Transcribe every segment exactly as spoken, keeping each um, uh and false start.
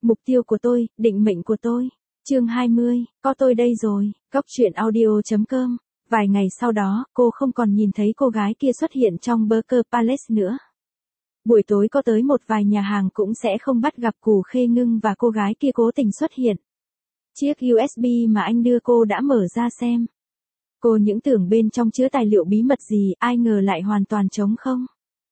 Mục tiêu của tôi, định mệnh của tôi. Chương hai mươi, có tôi đây rồi. Cóc truyện audio.com. Vài ngày sau đó, cô không còn nhìn thấy cô gái kia xuất hiện trong Burger Palace nữa. Buổi tối có tới một vài nhà hàng cũng sẽ không bắt gặp Cù Khê Ngưng và cô gái kia cố tình xuất hiện. Chiếc u ét bê mà anh đưa cô đã mở ra xem. Cô những tưởng bên trong chứa tài liệu bí mật gì, ai ngờ lại hoàn toàn trống không.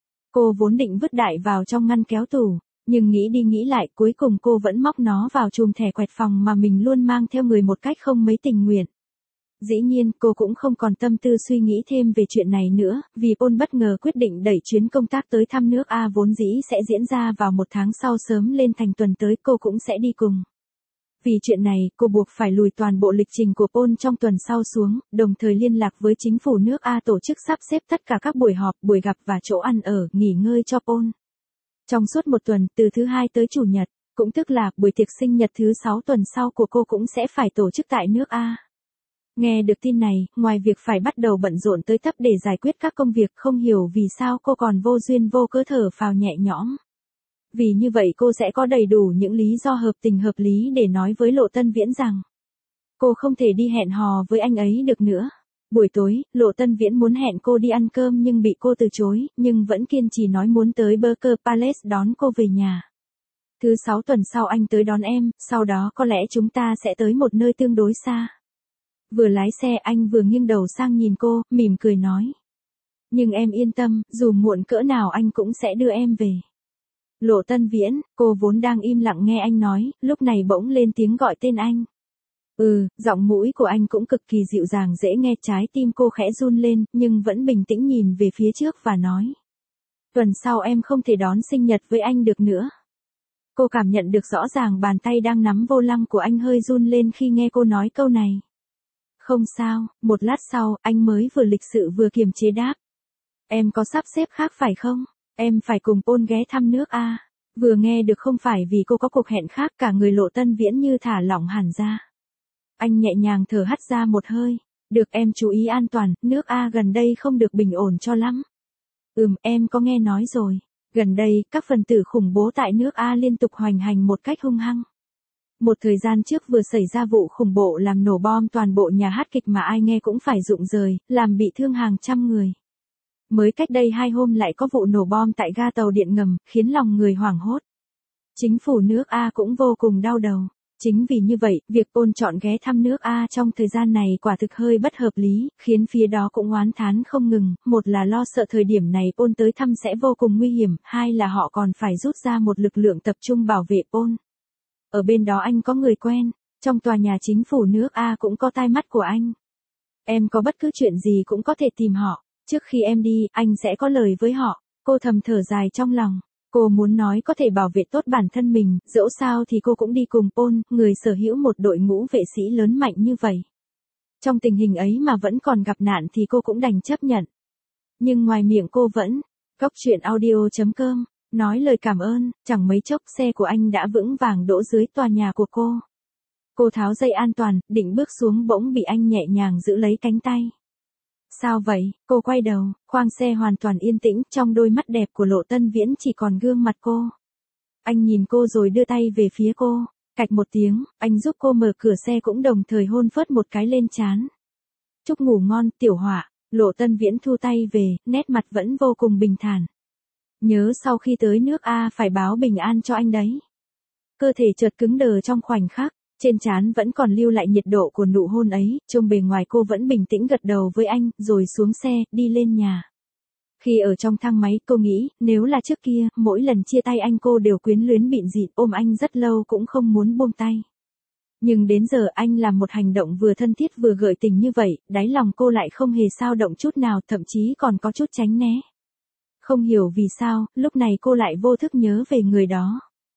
Cô vốn định vứt đại vào trong ngăn kéo tủ, nhưng nghĩ đi nghĩ lại cuối cùng cô vẫn móc nó vào chùm thẻ quẹt phòng mà mình luôn mang theo người một cách không mấy tình nguyện. Dĩ nhiên cô cũng không còn tâm tư suy nghĩ thêm về chuyện này nữa, vì Paul bất ngờ quyết định đẩy chuyến công tác tới thăm nước A vốn dĩ sẽ diễn ra vào một tháng sau sớm lên thành tuần tới cô cũng sẽ đi cùng. Vì chuyện này, cô buộc phải lùi toàn bộ lịch trình của Paul trong tuần sau xuống, đồng thời liên lạc với chính phủ nước A tổ chức sắp xếp tất cả các buổi họp, buổi gặp và chỗ ăn ở, nghỉ ngơi cho Paul. Trong suốt một tuần, từ thứ hai tới chủ nhật, cũng tức là buổi tiệc sinh nhật thứ sáu tuần sau của cô cũng sẽ phải tổ chức tại nước A. Nghe được tin này, ngoài việc phải bắt đầu bận rộn tới tấp để giải quyết các công việc không hiểu vì sao cô còn vô duyên vô cớ thở phào nhẹ nhõm. Vì như vậy cô sẽ có đầy đủ những lý do hợp tình hợp lý để nói với Lộ Tân Viễn rằng cô không thể đi hẹn hò với anh ấy được nữa. Buổi tối, Lộ Tân Viễn muốn hẹn cô đi ăn cơm nhưng bị cô từ chối, nhưng vẫn kiên trì nói muốn tới Burger Palace đón cô về nhà. Thứ sáu tuần sau anh tới đón em, sau đó có lẽ chúng ta sẽ tới một nơi tương đối xa. Vừa lái xe anh vừa nghiêng đầu sang nhìn cô, mỉm cười nói. Nhưng em yên tâm, dù muộn cỡ nào anh cũng sẽ đưa em về. Lộ Tân Viễn, cô vốn đang im lặng nghe anh nói, lúc này bỗng lên tiếng gọi tên anh. Ừ, giọng mũi của anh cũng cực kỳ dịu dàng dễ nghe, trái tim cô khẽ run lên, nhưng vẫn bình tĩnh nhìn về phía trước và nói. Tuần sau em không thể đón sinh nhật với anh được nữa. Cô cảm nhận được rõ ràng bàn tay đang nắm vô lăng của anh hơi run lên khi nghe cô nói câu này. Không sao, một lát sau, anh mới vừa lịch sự vừa kiềm chế đáp. Em có sắp xếp khác phải không? Em phải cùng Paul ghé thăm nước A. Vừa nghe được không phải vì cô có cuộc hẹn khác, cả người Lộ Tân Viễn như thả lỏng hẳn ra. Anh nhẹ nhàng thở hắt ra một hơi. Được, em chú ý an toàn, nước A gần đây không được bình ổn cho lắm. Ừm, em có nghe nói rồi. Gần đây, các phần tử khủng bố tại nước A liên tục hoành hành một cách hung hăng. Một thời gian trước vừa xảy ra vụ khủng bố làm nổ bom toàn bộ nhà hát kịch mà ai nghe cũng phải rụng rời, làm bị thương hàng trăm người. Mới cách đây hai hôm lại có vụ nổ bom tại ga tàu điện ngầm, khiến lòng người hoảng hốt. Chính phủ nước A cũng vô cùng đau đầu. Chính vì như vậy, việc Paul chọn ghé thăm nước A trong thời gian này quả thực hơi bất hợp lý, khiến phía đó cũng oán thán không ngừng, một là lo sợ thời điểm này Paul tới thăm sẽ vô cùng nguy hiểm, hai là họ còn phải rút ra một lực lượng tập trung bảo vệ Paul. Ở bên đó anh có người quen, trong tòa nhà chính phủ nước A cũng có tai mắt của anh. Em có bất cứ chuyện gì cũng có thể tìm họ, trước khi em đi, anh sẽ có lời với họ. Cô thầm thở dài trong lòng, cô muốn nói có thể bảo vệ tốt bản thân mình, dẫu sao thì cô cũng đi cùng Paul, người sở hữu một đội ngũ vệ sĩ lớn mạnh như vậy. Trong tình hình ấy mà vẫn còn gặp nạn thì cô cũng đành chấp nhận. Nhưng ngoài miệng cô vẫn, cóc truyện audio.com. Nói lời cảm ơn, chẳng mấy chốc xe của anh đã vững vàng đỗ dưới tòa nhà của cô. Cô tháo dây an toàn, định bước xuống bỗng bị anh nhẹ nhàng giữ lấy cánh tay. Sao vậy? Cô quay đầu, khoang xe hoàn toàn yên tĩnh, trong đôi mắt đẹp của Lộ Tân Viễn chỉ còn gương mặt cô. Anh nhìn cô rồi đưa tay về phía cô, cạch một tiếng, anh giúp cô mở cửa xe cũng đồng thời hôn phớt một cái lên trán. Chúc ngủ ngon, Tiểu Họa. Lộ Tân Viễn thu tay về, nét mặt vẫn vô cùng bình thản. Nhớ sau khi tới nước A phải báo bình an cho anh đấy. Cơ thể chợt cứng đờ trong khoảnh khắc, trên trán vẫn còn lưu lại nhiệt độ của nụ hôn ấy, trông bề ngoài cô vẫn bình tĩnh gật đầu với anh, rồi xuống xe, đi lên nhà. Khi ở trong thang máy, cô nghĩ, nếu là trước kia, mỗi lần chia tay anh cô đều quyến luyến bịn dịt ôm anh rất lâu cũng không muốn buông tay. Nhưng đến giờ anh làm một hành động vừa thân thiết vừa gợi tình như vậy, đáy lòng cô lại không hề dao động chút nào, thậm chí còn có chút tránh né. Không hiểu vì sao, lúc này cô lại vô thức nhớ về người đó.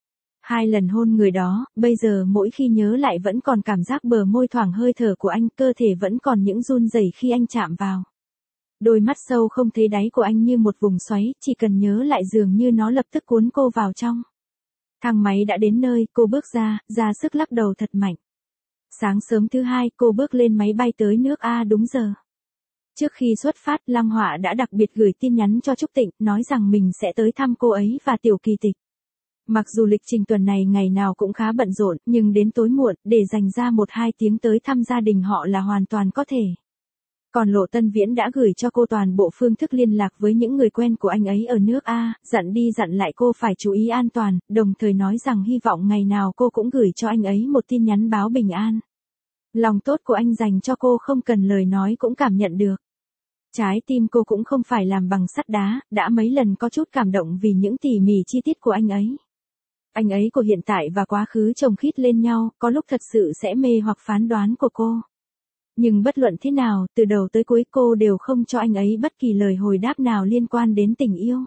Hai lần hôn người đó, bây giờ mỗi khi nhớ lại vẫn còn cảm giác bờ môi thoảng hơi thở của anh, cơ thể vẫn còn những run rẩy khi anh chạm vào. Đôi mắt sâu không thấy đáy của anh như một vùng xoáy, chỉ cần nhớ lại dường như nó lập tức cuốn cô vào trong. Thang máy đã đến nơi, cô bước ra, ra sức lắc đầu thật mạnh. Sáng sớm thứ hai, cô bước lên máy bay tới nước A đúng giờ. Trước khi xuất phát, Lăng Họa đã đặc biệt gửi tin nhắn cho Trúc Tịnh, nói rằng mình sẽ tới thăm cô ấy và Tiểu Kỳ Tịch. Mặc dù lịch trình tuần này ngày nào cũng khá bận rộn, nhưng đến tối muộn, để dành ra một hai tiếng tới thăm gia đình họ là hoàn toàn có thể. Còn Lộ Tân Viễn đã gửi cho cô toàn bộ phương thức liên lạc với những người quen của anh ấy ở nước A, dặn đi dặn lại cô phải chú ý an toàn, đồng thời nói rằng hy vọng ngày nào cô cũng gửi cho anh ấy một tin nhắn báo bình an. Lòng tốt của anh dành cho cô không cần lời nói cũng cảm nhận được. Trái tim cô cũng không phải làm bằng sắt đá, đã mấy lần có chút cảm động vì những tỉ mỉ chi tiết của anh ấy. Anh ấy của hiện tại và quá khứ chồng khít lên nhau, có lúc thật sự sẽ mê hoặc phán đoán của cô. Nhưng bất luận thế nào, từ đầu tới cuối cô đều không cho anh ấy bất kỳ lời hồi đáp nào liên quan đến tình yêu.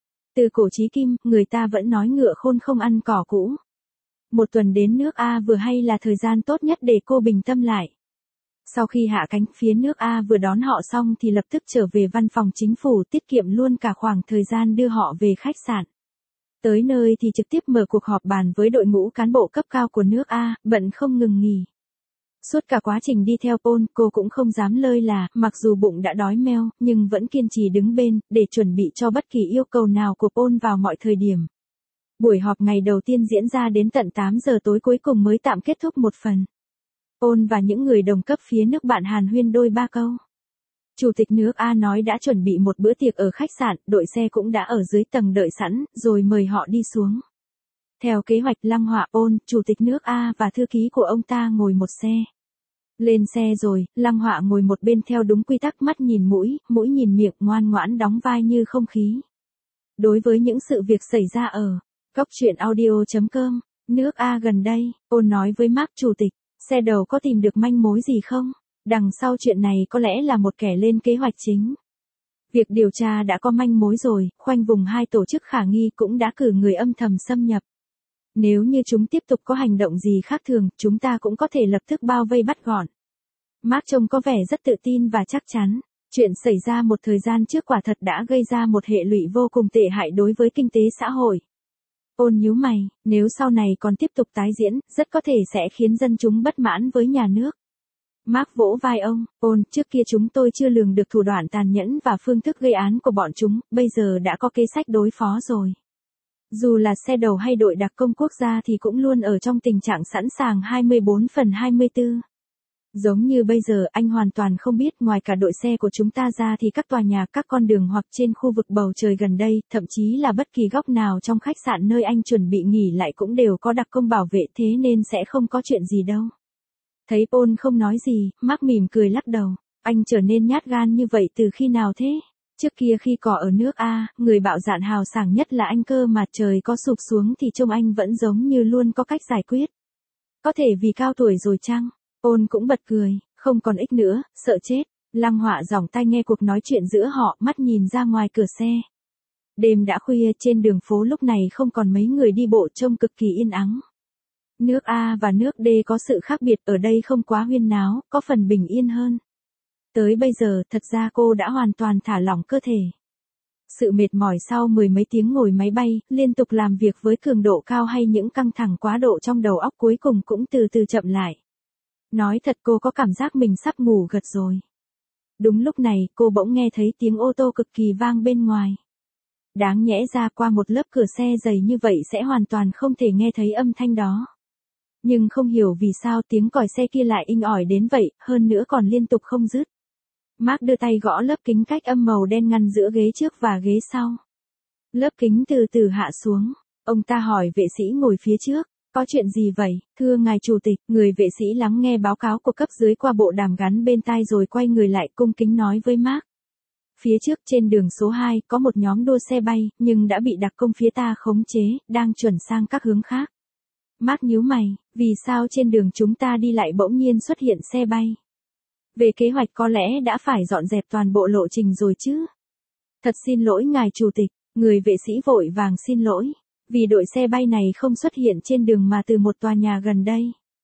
Từ cổ chí kim, người ta vẫn nói ngựa khôn không ăn cỏ cũ. Một tuần đến nước A vừa hay là thời gian tốt nhất để cô bình tâm lại. Sau khi hạ cánh, phía nước A vừa đón họ xong thì lập tức trở về văn phòng chính phủ, tiết kiệm luôn cả khoảng thời gian đưa họ về khách sạn. Tới nơi thì trực tiếp mở cuộc họp bàn với đội ngũ cán bộ cấp cao của nước A, bận không ngừng nghỉ. Suốt cả quá trình đi theo Paul, cô cũng không dám lơi là, mặc dù bụng đã đói meo, nhưng vẫn kiên trì đứng bên, để chuẩn bị cho bất kỳ yêu cầu nào của Paul vào mọi thời điểm. Buổi họp ngày đầu tiên diễn ra đến tận tám giờ tối cuối cùng mới tạm kết thúc một phần. Paul và những người đồng cấp phía nước bạn hàn huyên đôi ba câu. Chủ tịch nước A nói đã chuẩn bị một bữa tiệc ở khách sạn, đội xe cũng đã ở dưới tầng đợi sẵn, rồi mời họ đi xuống. Theo kế hoạch, Lăng Họa, Paul, chủ tịch nước A và thư ký của ông ta ngồi một xe. Lên xe rồi, Lăng Họa ngồi một bên theo đúng quy tắc, mắt nhìn mũi, mũi nhìn miệng, ngoan ngoãn đóng vai như không khí. Đối với những sự việc xảy ra ở Cóc Truyện Audio chấm com, nước A gần đây, Paul nói với Mark chủ tịch, xe đầu có tìm được manh mối gì không? Đằng sau chuyện này có lẽ là một kẻ lên kế hoạch chính. Việc điều tra đã có manh mối rồi, khoanh vùng hai tổ chức khả nghi cũng đã cử người âm thầm xâm nhập. Nếu như chúng tiếp tục có hành động gì khác thường, chúng ta cũng có thể lập tức bao vây bắt gọn. Mark trông có vẻ rất tự tin và chắc chắn. Chuyện xảy ra một thời gian trước quả thật đã gây ra một hệ lụy vô cùng tệ hại đối với kinh tế xã hội. Paul nhíu mày, nếu sau này còn tiếp tục tái diễn, rất có thể sẽ khiến dân chúng bất mãn với nhà nước. Mark vỗ vai ông, Paul, trước kia chúng tôi chưa lường được thủ đoạn tàn nhẫn và phương thức gây án của bọn chúng, bây giờ đã có kế sách đối phó rồi. Dù là xe đầu hay đội đặc công quốc gia thì cũng luôn ở trong tình trạng sẵn sàng hai mươi bốn phần hai mươi tư. Giống như bây giờ, anh hoàn toàn không biết ngoài cả đội xe của chúng ta ra thì các tòa nhà, các con đường hoặc trên khu vực bầu trời gần đây, thậm chí là bất kỳ góc nào trong khách sạn nơi anh chuẩn bị nghỉ lại cũng đều có đặc công bảo vệ, thế nên sẽ không có chuyện gì đâu. Thấy Paul không nói gì, Mark mỉm cười lắc đầu. Anh trở nên nhát gan như vậy từ khi nào thế? Trước kia khi cỏ ở nước A, người bạo dạn hào sảng nhất là anh cơ mà, trời có sụp xuống thì trông anh vẫn giống như luôn có cách giải quyết. Có thể vì cao tuổi rồi chăng? Paul cũng bật cười, không còn ích nữa, sợ chết. Lăng Họa giỏng tai nghe cuộc nói chuyện giữa họ, mắt nhìn ra ngoài cửa xe. Đêm đã khuya, trên đường phố lúc này không còn mấy người đi bộ, trông cực kỳ yên ắng. Nước A và nước D có sự khác biệt, ở đây không quá huyên náo, có phần bình yên hơn. Tới bây giờ, thật ra cô đã hoàn toàn thả lỏng cơ thể. Sự mệt mỏi sau mười mấy tiếng ngồi máy bay, liên tục làm việc với cường độ cao hay những căng thẳng quá độ trong đầu óc cuối cùng cũng từ từ chậm lại. Nói thật, cô có cảm giác mình sắp ngủ gật rồi. Đúng lúc này, cô bỗng nghe thấy tiếng ô tô cực kỳ vang bên ngoài. Đáng nhẽ ra qua một lớp cửa xe dày như vậy sẽ hoàn toàn không thể nghe thấy âm thanh đó. Nhưng không hiểu vì sao tiếng còi xe kia lại inh ỏi đến vậy, hơn nữa còn liên tục không dứt. Mark đưa tay gõ lớp kính cách âm màu đen ngăn giữa ghế trước và ghế sau. Lớp kính từ từ hạ xuống. Ông ta hỏi vệ sĩ ngồi phía trước, có chuyện gì vậy? Thưa ngài chủ tịch, người vệ sĩ lắng nghe báo cáo của cấp dưới qua bộ đàm gắn bên tai rồi quay người lại cung kính nói với Mark. Phía trước trên đường số hai có một nhóm đua xe bay, nhưng đã bị đặc công phía ta khống chế, đang chuẩn sang các hướng khác. Mark nhíu mày, vì sao trên đường chúng ta đi lại bỗng nhiên xuất hiện xe bay? Về kế hoạch có lẽ đã phải dọn dẹp toàn bộ lộ trình rồi chứ? Thật xin lỗi ngài chủ tịch, người vệ sĩ vội vàng xin lỗi, vì đội xe bay này không xuất hiện trên đường mà từ một tòa nhà gần đây.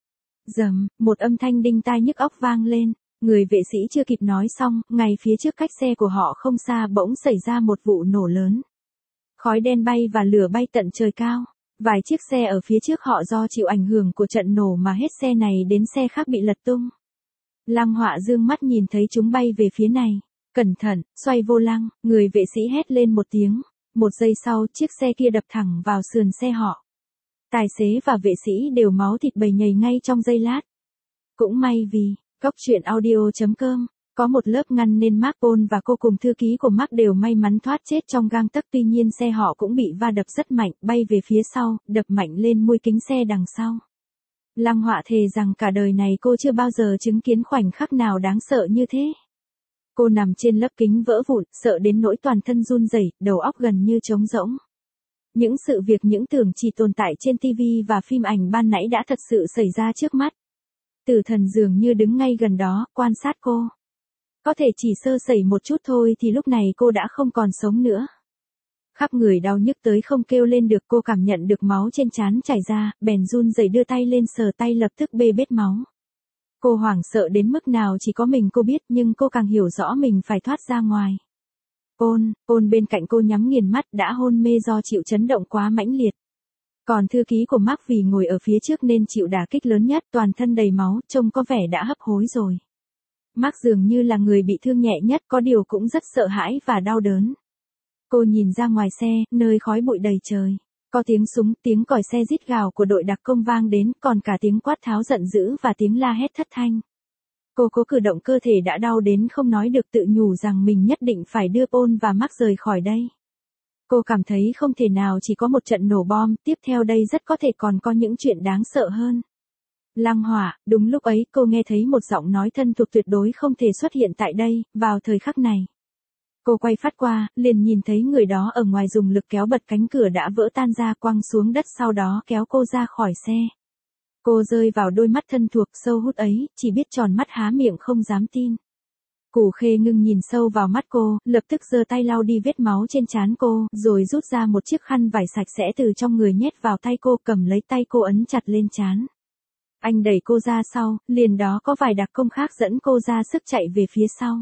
Rầm, một âm thanh đinh tai nhức óc vang lên, người vệ sĩ chưa kịp nói xong, ngay phía trước cách xe của họ không xa bỗng xảy ra một vụ nổ lớn. Khói đen bay và lửa bay tận trời cao. Vài chiếc xe ở phía trước họ do chịu ảnh hưởng của trận nổ mà hết xe này đến xe khác bị lật tung. Lăng Họa dương mắt nhìn thấy chúng bay về phía này. Cẩn thận, xoay vô lăng, người vệ sĩ hét lên một tiếng. Một giây sau, chiếc xe kia đập thẳng vào sườn xe họ. Tài xế và vệ sĩ đều máu thịt bầy nhầy ngay trong giây lát. Cũng may vì, Cóc truyện audio chấm com có một lớp ngăn nên Mark Paul và cô cùng thư ký của Mark đều may mắn thoát chết trong gang tấc, tuy nhiên xe họ cũng bị va đập rất mạnh, bay về phía sau, đập mạnh lên mui kính xe đằng sau. Lăng Họa thề rằng cả đời này cô chưa bao giờ chứng kiến khoảnh khắc nào đáng sợ như thế. Cô nằm trên lớp kính vỡ vụn, sợ đến nỗi toàn thân run rẩy, đầu óc gần như trống rỗng. Những sự việc những tưởng chỉ tồn tại trên ti vi và phim ảnh ban nãy đã thật sự xảy ra trước mắt. Tử thần dường như đứng ngay gần đó, quan sát cô. Có thể chỉ sơ sẩy một chút thôi thì lúc này cô đã không còn sống nữa. Khắp người đau nhức tới không kêu lên được, cô cảm nhận được máu trên trán chảy ra, bèn run rẩy đưa tay lên sờ tay, lập tức bê bết máu. Cô hoảng sợ đến mức nào chỉ có mình cô biết, nhưng cô càng hiểu rõ mình phải thoát ra ngoài. Paul, Paul bên cạnh cô nhắm nghiền mắt, đã hôn mê do chịu chấn động quá mãnh liệt. Còn thư ký của Mark vì ngồi ở phía trước nên chịu đả kích lớn nhất, toàn thân đầy máu, trông có vẻ đã hấp hối rồi. Mark dường như là người bị thương nhẹ nhất, có điều cũng rất sợ hãi và đau đớn. Cô nhìn ra ngoài xe, nơi khói bụi đầy trời. Có tiếng súng, tiếng còi xe rít gào của đội đặc công vang đến, còn cả tiếng quát tháo giận dữ và tiếng la hét thất thanh. Cô cố cử động cơ thể đã đau đến không nói được, tự nhủ rằng mình nhất định phải đưa Paul và Mark rời khỏi đây. Cô cảm thấy không thể nào chỉ có một trận nổ bom, tiếp theo đây rất có thể còn có những chuyện đáng sợ hơn. Lăng Hỏa, đúng lúc ấy cô nghe thấy một giọng nói thân thuộc tuyệt đối không thể xuất hiện tại đây, vào thời khắc này. Cô quay phát qua, liền nhìn thấy người đó ở ngoài dùng lực kéo bật cánh cửa đã vỡ tan ra, quăng xuống đất, sau đó kéo cô ra khỏi xe. Cô rơi vào đôi mắt thân thuộc sâu hút ấy, chỉ biết tròn mắt há miệng không dám tin. Củ Khê Ngưng nhìn sâu vào mắt cô, lập tức giơ tay lau đi vết máu trên trán cô, rồi rút ra một chiếc khăn vải sạch sẽ từ trong người nhét vào tay cô, cầm lấy tay cô ấn chặt lên trán. Anh đẩy cô ra sau, liền đó có vài đặc công khác dẫn cô ra sức chạy về phía sau.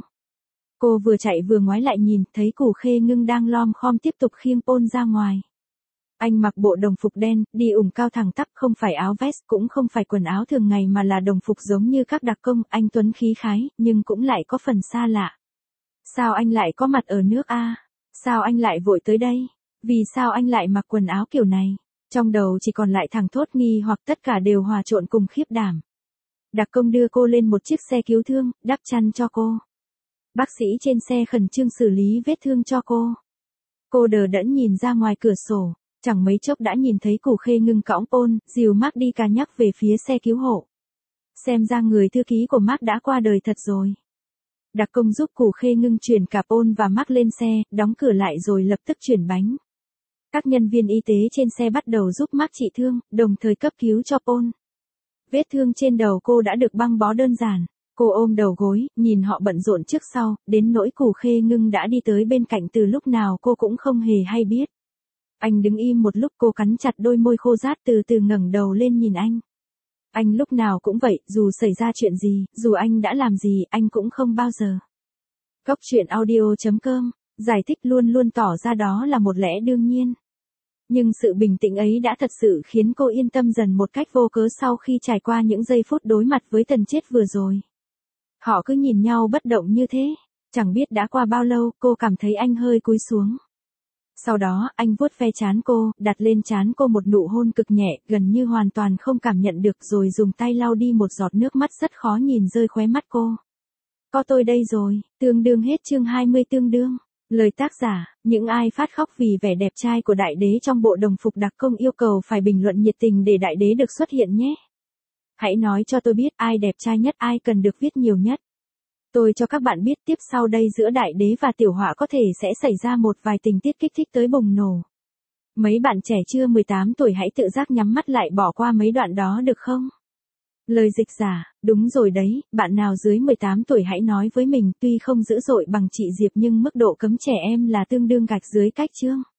Cô vừa chạy vừa ngoái lại nhìn, thấy Củ Khê Ngưng đang lom khom tiếp tục khiêng Paul ra ngoài. Anh mặc bộ đồng phục đen, đi ủng cao thẳng tắp, không phải áo vest, cũng không phải quần áo thường ngày mà là đồng phục giống như các đặc công. Anh tuấn khí khái, nhưng cũng lại có phần xa lạ. Sao anh lại có mặt ở nước A? Sao anh lại vội tới đây? Vì sao anh lại mặc quần áo kiểu này? Trong đầu chỉ còn lại thằng thốt nghi hoặc tất cả đều hòa trộn cùng khiếp đảm. Đặc công đưa cô lên một chiếc xe cứu thương, đắp chăn cho cô. Bác sĩ trên xe khẩn trương xử lý vết thương cho cô. Cô đờ đẫn nhìn ra ngoài cửa sổ, chẳng mấy chốc đã nhìn thấy Củ Khê Ngưng cõng Paul, dìu Mark đi cà nhắc về phía xe cứu hộ. Xem ra người thư ký của Mark đã qua đời thật rồi. Đặc công giúp Củ Khê Ngưng chuyển cả Paul và Mark lên xe, đóng cửa lại rồi lập tức chuyển bánh. Các nhân viên y tế trên xe bắt đầu giúp Mark trị thương, đồng thời cấp cứu cho Paul. Vết thương trên đầu cô đã được băng bó đơn giản. Cô ôm đầu gối, nhìn họ bận rộn trước sau, đến nỗi Củ Khê Ngưng đã đi tới bên cạnh từ lúc nào cô cũng không hề hay biết. Anh đứng im một lúc, cô cắn chặt đôi môi khô rát, từ từ ngẩng đầu lên nhìn anh. Anh lúc nào cũng vậy, dù xảy ra chuyện gì, dù anh đã làm gì, anh cũng không bao giờ. Cóc truyện audio chấm com, giải thích luôn luôn tỏ ra đó là một lẽ đương nhiên. Nhưng sự bình tĩnh ấy đã thật sự khiến cô yên tâm dần một cách vô cớ sau khi trải qua những giây phút đối mặt với tần chết vừa rồi. Họ cứ nhìn nhau bất động như thế, chẳng biết đã qua bao lâu, cô cảm thấy anh hơi cúi xuống. Sau đó, anh vuốt ve trán cô, đặt lên trán cô một nụ hôn cực nhẹ, gần như hoàn toàn không cảm nhận được, rồi dùng tay lau đi một giọt nước mắt rất khó nhìn rơi khóe mắt cô. Có tôi đây rồi, tương đương hết chương hai mươi tương đương. Lời tác giả, những ai phát khóc vì vẻ đẹp trai của đại đế trong bộ đồng phục đặc công yêu cầu phải bình luận nhiệt tình để đại đế được xuất hiện nhé. Hãy nói cho tôi biết ai đẹp trai nhất, ai cần được viết nhiều nhất. Tôi cho các bạn biết tiếp sau đây giữa đại đế và tiểu họa có thể sẽ xảy ra một vài tình tiết kích thích tới bùng nổ. Mấy bạn trẻ chưa mười tám tuổi hãy tự giác nhắm mắt lại bỏ qua mấy đoạn đó được không? Lời dịch giả, đúng rồi đấy, bạn nào dưới mười tám tuổi hãy nói với mình, tuy không dữ dội bằng chị Diệp nhưng mức độ cấm trẻ em là tương đương gạch dưới cách chương.